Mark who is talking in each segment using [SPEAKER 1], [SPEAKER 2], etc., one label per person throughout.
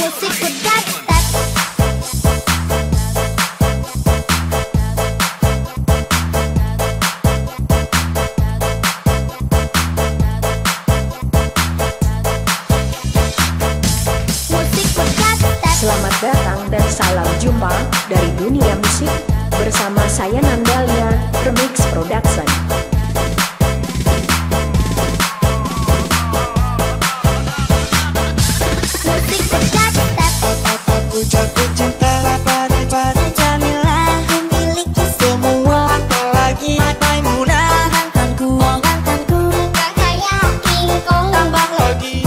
[SPEAKER 1] Selamat datang dan salam jumpa dari dunia musik bersama saya Nandalia Remix Production.
[SPEAKER 2] Aku jatuh cinta pada Jamila, memiliki semua apalagi Maimunah. Mantanku gak kayak King Kong, tambah lagi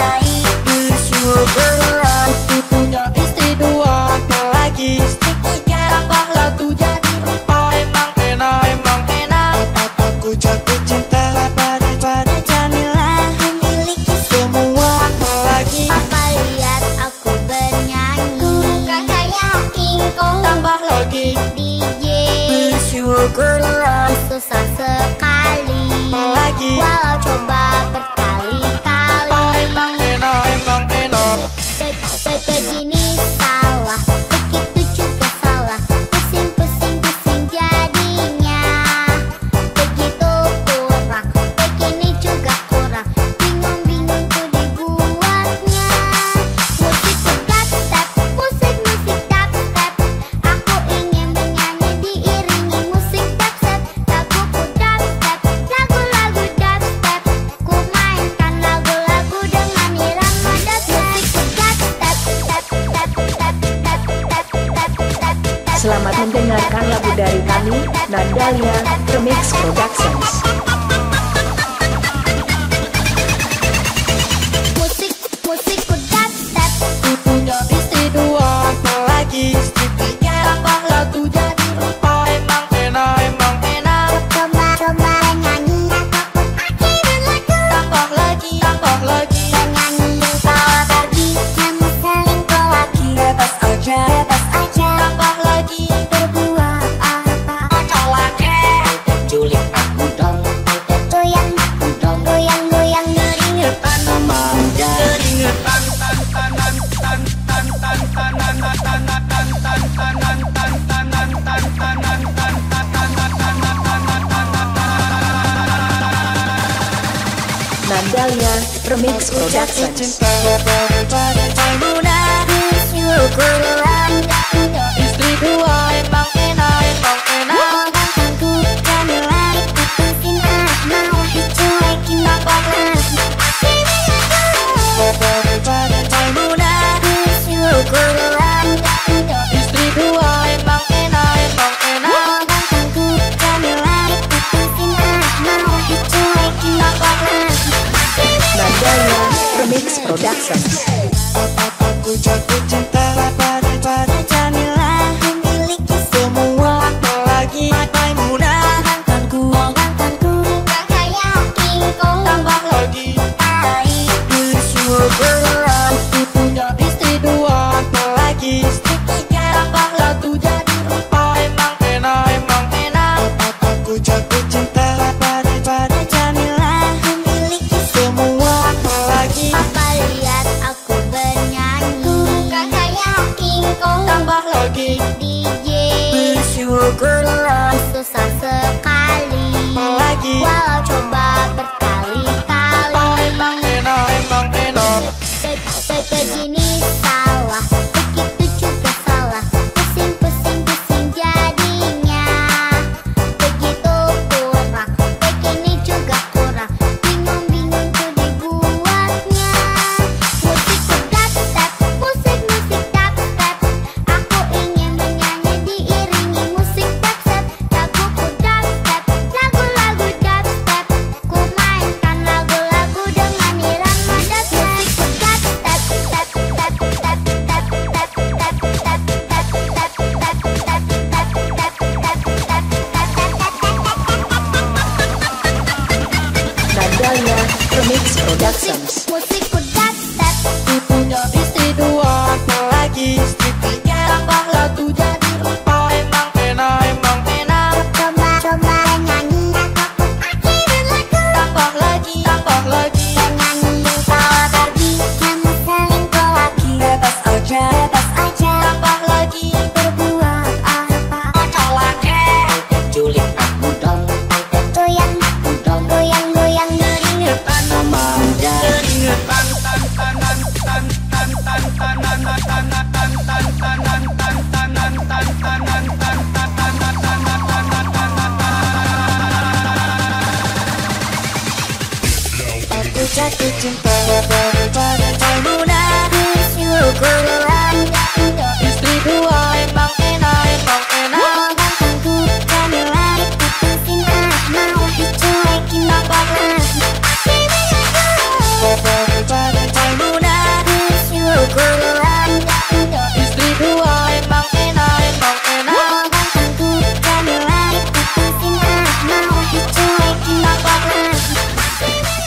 [SPEAKER 2] bersyukur punya istri dua, apalagi istri tiga, tambah lagi jadi empat. Emang enak. Aku jatuh cinta pada Jamila, memiliki semua apalagi
[SPEAKER 3] Apa lihat aku bernyanyi, gak kayak King Kong,
[SPEAKER 2] tambah lagi
[SPEAKER 3] DJ
[SPEAKER 2] bersyukurlah
[SPEAKER 3] susah sekali,
[SPEAKER 2] apalagi
[SPEAKER 3] walau coba berkali-kali.
[SPEAKER 2] emang enak.
[SPEAKER 3] Begini salah, begitu juga salah, pusing jadinya. Begitu kurang, begini juga kurang, bingung tuh dibuatnya. Musik dubstep, musik dubstep, aku ingin bernyanyi diiringi musik dubstep. Laguku dubstep, lagu-lagu dubstep, ku mainkan lagu-lagu dengan irama dubstep.
[SPEAKER 1] Selamat mendengarkan lagu dari kami, Nandalia Remix Productions.
[SPEAKER 3] Musik dubstep.
[SPEAKER 2] Punya istri dua, apalagi istri tiga, tambah lagi jadi empat. Emang enak.
[SPEAKER 3] Coba nyanyi takut akhiran lagu,
[SPEAKER 2] Tambah lagi
[SPEAKER 3] nyanyi salah pergi, kamu selingkuh lagi.
[SPEAKER 2] bebas aja, tambah lagi
[SPEAKER 3] Berbuat apa?
[SPEAKER 2] laki culik aku dong,
[SPEAKER 3] Goyang
[SPEAKER 2] keringetan sama muda, keringetan
[SPEAKER 1] Nandalia Remix Productions.
[SPEAKER 2] cinta pada Maimunah,
[SPEAKER 3] bersyukurlah punya
[SPEAKER 2] istri dua, emang enak.
[SPEAKER 3] mantanku Jamila, diputusin marah dicuekin tambah lagi.
[SPEAKER 2] pada Maimunah,
[SPEAKER 3] Bersyukurlah punya
[SPEAKER 2] istri dua, emang enak.
[SPEAKER 3] mantanku Jamila, diputusin marah dicuekin tambah lagi.
[SPEAKER 1] Nandalia Remix Productions.
[SPEAKER 2] Aku jatuh cinta pada Jamila, memiliki semua apalagi Maimunah. Mantanku
[SPEAKER 3] Gak kayak King Kong,
[SPEAKER 2] tambah lagi
[SPEAKER 3] baik.
[SPEAKER 2] bersyukurlah punya istri dua, apalagi istri tiga, tambah lagi jadi empat. Emang enak. Aku jatuh cinta pada Jamila, memiliki semua apalagi
[SPEAKER 3] Apa lihat aku bernyanyi, gak kayak King Kong,
[SPEAKER 2] tambah lagi
[SPEAKER 3] DJ
[SPEAKER 2] bersyukurlah
[SPEAKER 3] susah sekali,
[SPEAKER 2] apalagi
[SPEAKER 3] walau coba berkali-kali.
[SPEAKER 2] emang enak.
[SPEAKER 3] Begini salah, begitu juga salah, pusing jadinya. Begitu kurang, begini juga kurang, bingung tuh dibuatnya. Musik dubstep, aku ingin bernyanyi diiringi musik dubstep. Laguku dubstep, lagu-lagu dubstep, ku mainkan lagu-lagu dengan irama dubstep.
[SPEAKER 1] Nandalia Remix Productions.
[SPEAKER 3] Musik dubstep.
[SPEAKER 2] Punya istri dua, apalagi istri tiga, tambah lagi jadi empat. Emang enak.
[SPEAKER 3] Coba nyanyi takut akhiran lagu,
[SPEAKER 2] Tambah lagi
[SPEAKER 3] nyanyi salah pergi, kamu selingkuh lagi.
[SPEAKER 2] bebas jatuh cinta pada Maimunah.
[SPEAKER 3] Bersyukur Anda
[SPEAKER 2] Istri dua